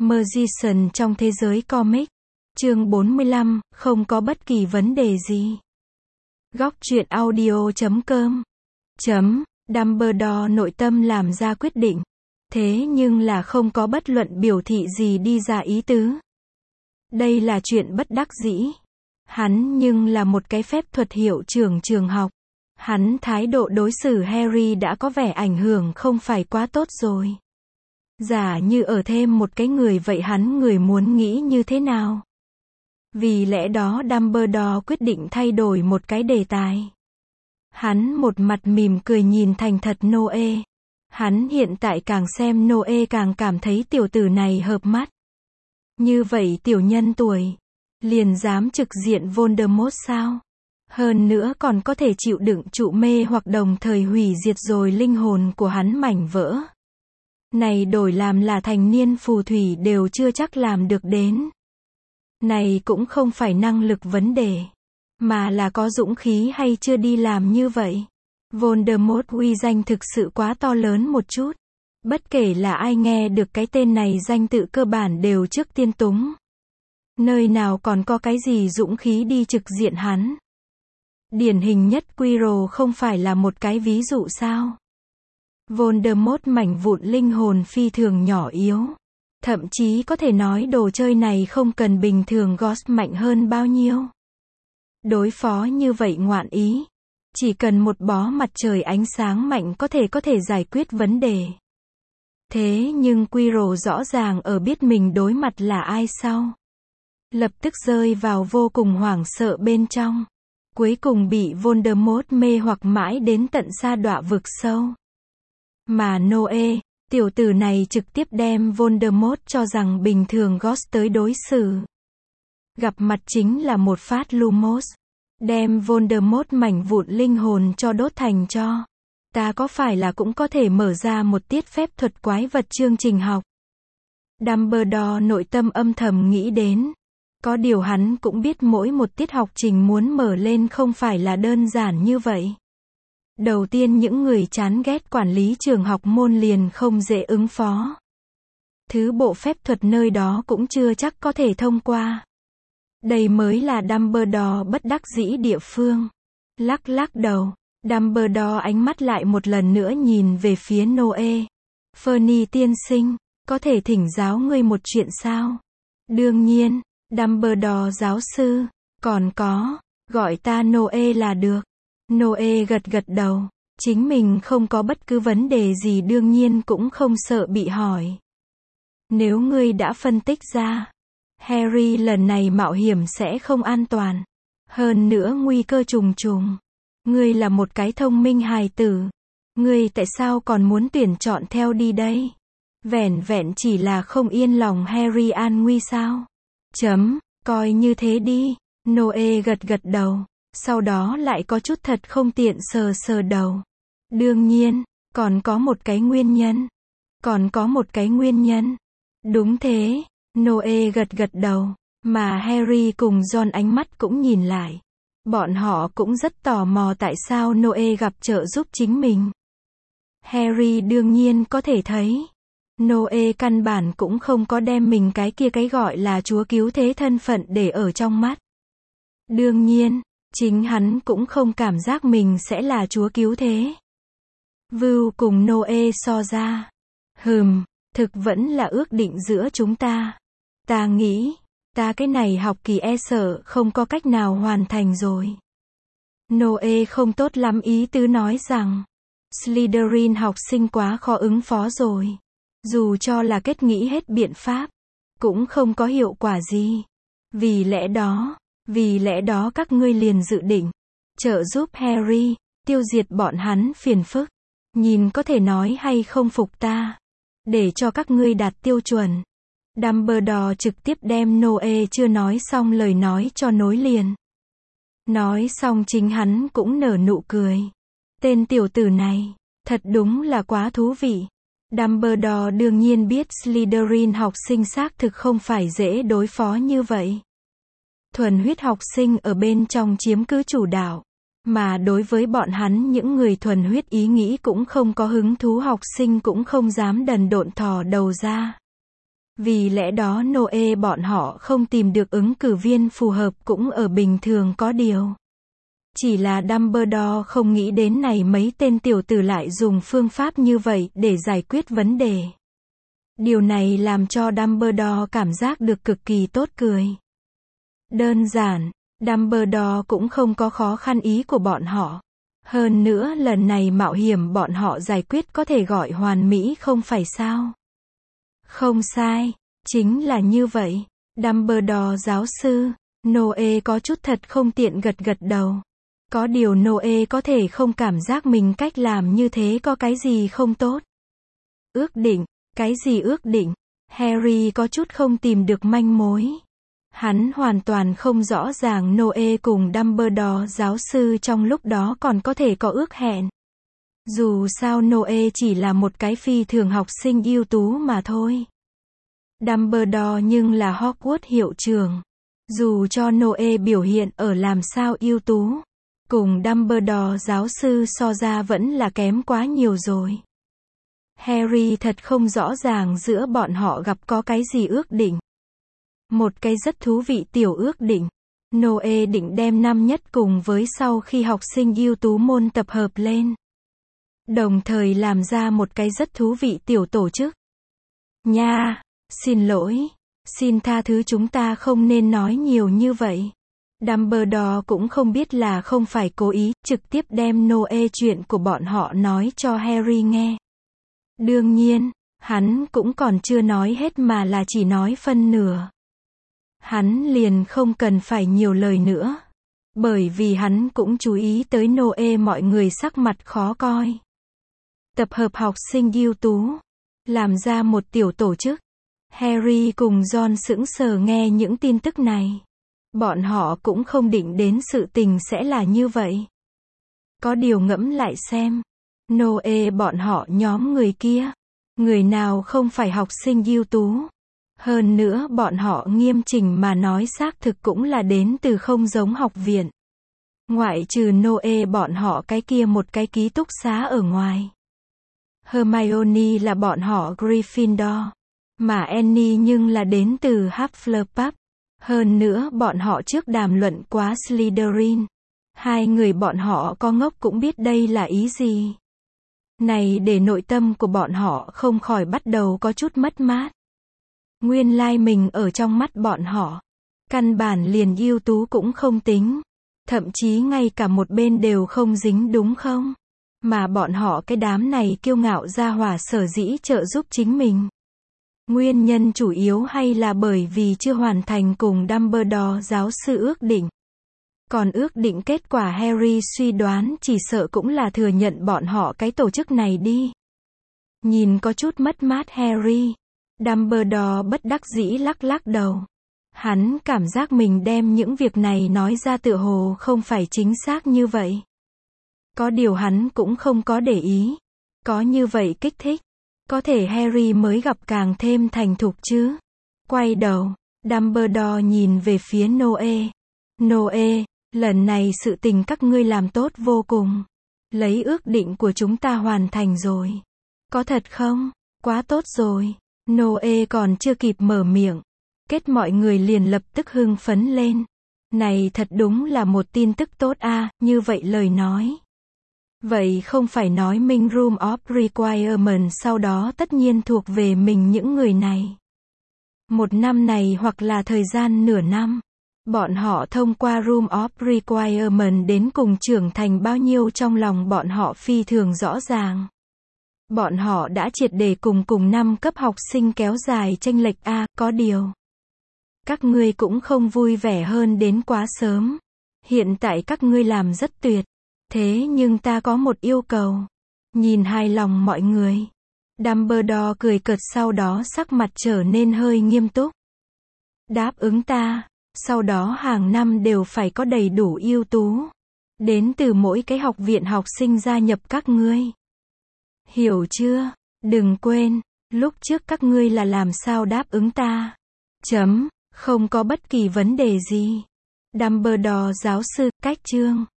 Magician trong thế giới comic. Chương 45, không có bất kỳ vấn đề gì. Góc truyện audio.com. Dumbledore nội tâm làm ra quyết định. Thế nhưng là không có bất luận biểu thị gì đi ra ý tứ. Đây là chuyện bất đắc dĩ. Hắn nhưng là một cái phép thuật hiệu trưởng trường học. Hắn thái độ đối xử Harry đã có vẻ ảnh hưởng không phải quá tốt rồi. Giả như ở thêm một cái người vậy hắn người muốn nghĩ như thế nào? Vì lẽ đó Dumbledore quyết định thay đổi một cái đề tài. Hắn một mặt mỉm cười nhìn thành thật Noe. Hắn hiện tại càng xem Noe càng cảm thấy tiểu tử này hợp mắt. Như vậy tiểu nhân tuổi, liền dám trực diện Voldemort sao? Hơn nữa còn có thể chịu đựng trụ mê hoặc đồng thời hủy diệt rồi linh hồn của hắn mảnh vỡ. Này đổi làm là thành niên phù thủy đều chưa chắc làm được đến. Này cũng không phải năng lực vấn đề, mà là có dũng khí hay chưa đi làm như vậy. Voldemort uy danh thực sự quá to lớn một chút. Bất kể là ai nghe được cái tên này danh tự cơ bản đều trước tiên túng. Nơi nào còn có cái gì dũng khí đi trực diện hắn. Điển hình nhất Quirrell không phải là một cái ví dụ sao? Voldemort mảnh vụn linh hồn phi thường nhỏ yếu. Thậm chí có thể nói đồ chơi này không cần bình thường Ghost mạnh hơn bao nhiêu. Đối phó như vậy ngoạn ý. Chỉ cần một bó mặt trời ánh sáng mạnh có thể giải quyết vấn đề. Thế nhưng Quirrell rõ ràng ở biết mình đối mặt là ai sao? Lập tức rơi vào vô cùng hoảng sợ bên trong. Cuối cùng bị Voldemort mê hoặc mãi đến tận sa đọa vực sâu. Mà Noe, tiểu tử này trực tiếp đem Voldemort cho rằng bình thường Ghost tới đối xử. Gặp mặt chính là một phát Lumos. Đem Voldemort mảnh vụn linh hồn cho đốt thành tro. Ta có phải là cũng có thể mở ra một tiết phép thuật quái vật chương trình học? Dumbledore nội tâm âm thầm nghĩ đến. Có điều hắn cũng biết mỗi một tiết học trình muốn mở lên không phải là đơn giản như vậy. Đầu tiên những người chán ghét quản lý trường học môn liền không dễ ứng phó. Thứ bộ phép thuật nơi đó cũng chưa chắc có thể thông qua. Đây mới là Dumbledore bất đắc dĩ địa phương. Lắc đầu, Dumbledore ánh mắt lại một lần nữa nhìn về phía Noe. Fernie tiên sinh, có thể thỉnh giáo ngươi một chuyện sao? Đương nhiên, Dumbledore giáo sư, còn có, gọi ta Noe là được. Noe gật đầu, chính mình không có bất cứ vấn đề gì đương nhiên cũng không sợ bị hỏi. Nếu ngươi đã phân tích ra, Harry lần này mạo hiểm sẽ không an toàn. Hơn nữa nguy cơ trùng trùng. Ngươi là một cái thông minh hài tử. Ngươi tại sao còn muốn tuyển chọn theo đi đây? Vẻn vẹn chỉ là không yên lòng Harry an nguy sao? Coi như thế đi. Noe gật đầu. Sau đó lại có chút thật không tiện sờ đầu. Đương nhiên, còn có một cái nguyên nhân. Đúng thế. Noe gật đầu. Mà Harry cùng Ron ánh mắt cũng nhìn lại. Bọn họ cũng rất tò mò tại sao Noe gặp trợ giúp chính mình. Harry đương nhiên có thể thấy. Noe căn bản cũng không có đem mình cái gọi là chúa cứu thế thân phận để ở trong mắt. Đương nhiên, chính hắn cũng không cảm giác mình sẽ là chúa cứu thế. Vưu cùng Noe so ra. Thực vẫn là ước định giữa chúng ta. Ta nghĩ, ta cái này học kỳ sợ không có cách nào hoàn thành rồi. Noe không tốt lắm ý tứ nói rằng, Slytherin học sinh quá khó ứng phó rồi. Dù cho là kết nghĩ hết biện pháp, cũng không có hiệu quả gì. Vì lẽ đó các ngươi liền dự định, trợ giúp Harry, tiêu diệt bọn hắn phiền phức. Nhìn có thể nói hay không phục ta. Để cho các ngươi đạt tiêu chuẩn. Dumbledore trực tiếp đem Noe chưa nói xong lời nói cho nối liền. Nói xong chính hắn cũng nở nụ cười. Tên tiểu tử này, thật đúng là quá thú vị. Dumbledore đương nhiên biết Slytherin học sinh xác thực không phải dễ đối phó như vậy. Thuần huyết học sinh ở bên trong chiếm cứ chủ đạo. Mà đối với bọn hắn những người thuần huyết ý nghĩ cũng không có hứng thú học sinh cũng không dám đần độn thò đầu ra. Vì lẽ đó Noe bọn họ không tìm được ứng cử viên phù hợp cũng ở bình thường có điều. Chỉ là Dumbledore không nghĩ đến này mấy tên tiểu tử lại dùng phương pháp như vậy để giải quyết vấn đề. Điều này làm cho Dumbledore cảm giác được cực kỳ tốt cười. Đơn giản, Dumbledore cũng không có khó khăn ý của bọn họ. Hơn nữa lần này mạo hiểm bọn họ giải quyết có thể gọi hoàn mỹ không phải sao? Không sai, chính là như vậy. Dumbledore giáo sư, Noe có chút thật không tiện gật gật đầu. Có điều Noe có thể không cảm giác mình cách làm như thế có cái gì không tốt. Ước định, cái gì ước định? Harry có chút không tìm được manh mối. Hắn hoàn toàn không rõ ràng Noe cùng Dumbledore giáo sư trong lúc đó còn có thể có ước hẹn. Dù sao Noe chỉ là một cái phi thường học sinh ưu tú mà thôi. Dumbledore nhưng là Hogwarts hiệu trưởng. Dù cho Noe biểu hiện ở làm sao ưu tú, cùng Dumbledore giáo sư so ra vẫn là kém quá nhiều rồi. Harry thật không rõ ràng giữa bọn họ gặp có cái gì ước định. Một cái rất thú vị tiểu ước định. Noe định đem năm nhất cùng với sau khi học sinh ưu tú môn tập hợp lên. Đồng thời làm ra một cái rất thú vị tiểu tổ chức. Nha, xin lỗi, xin tha thứ chúng ta không nên nói nhiều như vậy. Dumbledore cũng không biết là không phải cố ý, trực tiếp đem Noe chuyện của bọn họ nói cho Harry nghe. Đương nhiên, hắn cũng còn chưa nói hết mà là chỉ nói phân nửa. Hắn liền không cần phải nhiều lời nữa. Bởi vì hắn cũng chú ý tới Noe mọi người sắc mặt khó coi. Tập hợp học sinh ưu tú. Làm ra một tiểu tổ chức. Harry cùng Ron sững sờ nghe những tin tức này. Bọn họ cũng không định đến sự tình sẽ là như vậy. Có điều ngẫm lại xem. Noe bọn họ nhóm người kia. Người nào không phải học sinh ưu tú. Hơn nữa bọn họ nghiêm chỉnh mà nói xác thực cũng là đến từ không giống học viện. Ngoại trừ Noe bọn họ cái kia một cái ký túc xá ở ngoài. Hermione là bọn họ Gryffindor. Mà Annie nhưng là đến từ Hufflepuff. Hơn nữa bọn họ trước đàm luận quá Slytherin. Hai người bọn họ có ngốc cũng biết đây là ý gì. Này để nội tâm của bọn họ không khỏi bắt đầu có chút mất mát. Nguyên lai mình ở trong mắt bọn họ. Căn bản liền ưu tú cũng không tính. Thậm chí ngay cả một bên đều không dính đúng không? Mà bọn họ cái đám này kiêu ngạo ra hỏa sở dĩ trợ giúp chính mình. Nguyên nhân chủ yếu hay là bởi vì chưa hoàn thành cùng Dumbledore giáo sư ước định. Còn ước định kết quả Harry suy đoán chỉ sợ cũng là thừa nhận bọn họ cái tổ chức này đi. Nhìn có chút mất mát Harry. Dumbledore bất đắc dĩ lắc lắc đầu. Hắn cảm giác mình đem những việc này nói ra tựa hồ không phải chính xác như vậy. Có điều hắn cũng không có để ý. Có như vậy kích thích. Có thể Harry mới gặp càng thêm thành thục chứ. Quay đầu, Dumbledore nhìn về phía Noe. Noe, lần này sự tình các ngươi làm tốt vô cùng. Lấy ước định của chúng ta hoàn thành rồi. Có thật không? Quá tốt rồi. Noe còn chưa kịp mở miệng. Kết mọi người liền lập tức hưng phấn lên. Này thật đúng là một tin tức tốt a, như vậy lời nói. Vậy không phải nói minh Room of Requirement sau đó tất nhiên thuộc về mình những người này. Một năm này hoặc là thời gian nửa năm. Bọn họ thông qua Room of Requirement đến cùng trưởng thành bao nhiêu trong lòng bọn họ phi thường rõ ràng. Bọn họ đã triệt để cùng năm cấp học sinh kéo dài chênh lệch a, có điều. Các ngươi cũng không vui vẻ hơn đến quá sớm. Hiện tại các ngươi làm rất tuyệt. Thế nhưng ta có một yêu cầu. Nhìn hài lòng mọi người. Dumbledore cười cợt sau đó sắc mặt trở nên hơi nghiêm túc. Đáp ứng ta. Sau đó hàng năm đều phải có đầy đủ ưu tú. Đến từ mỗi cái học viện học sinh gia nhập các ngươi. Hiểu chưa? Đừng quên. Lúc trước các ngươi là làm sao đáp ứng ta. Không có bất kỳ vấn đề gì. Dumbledore giáo sư, cách chương.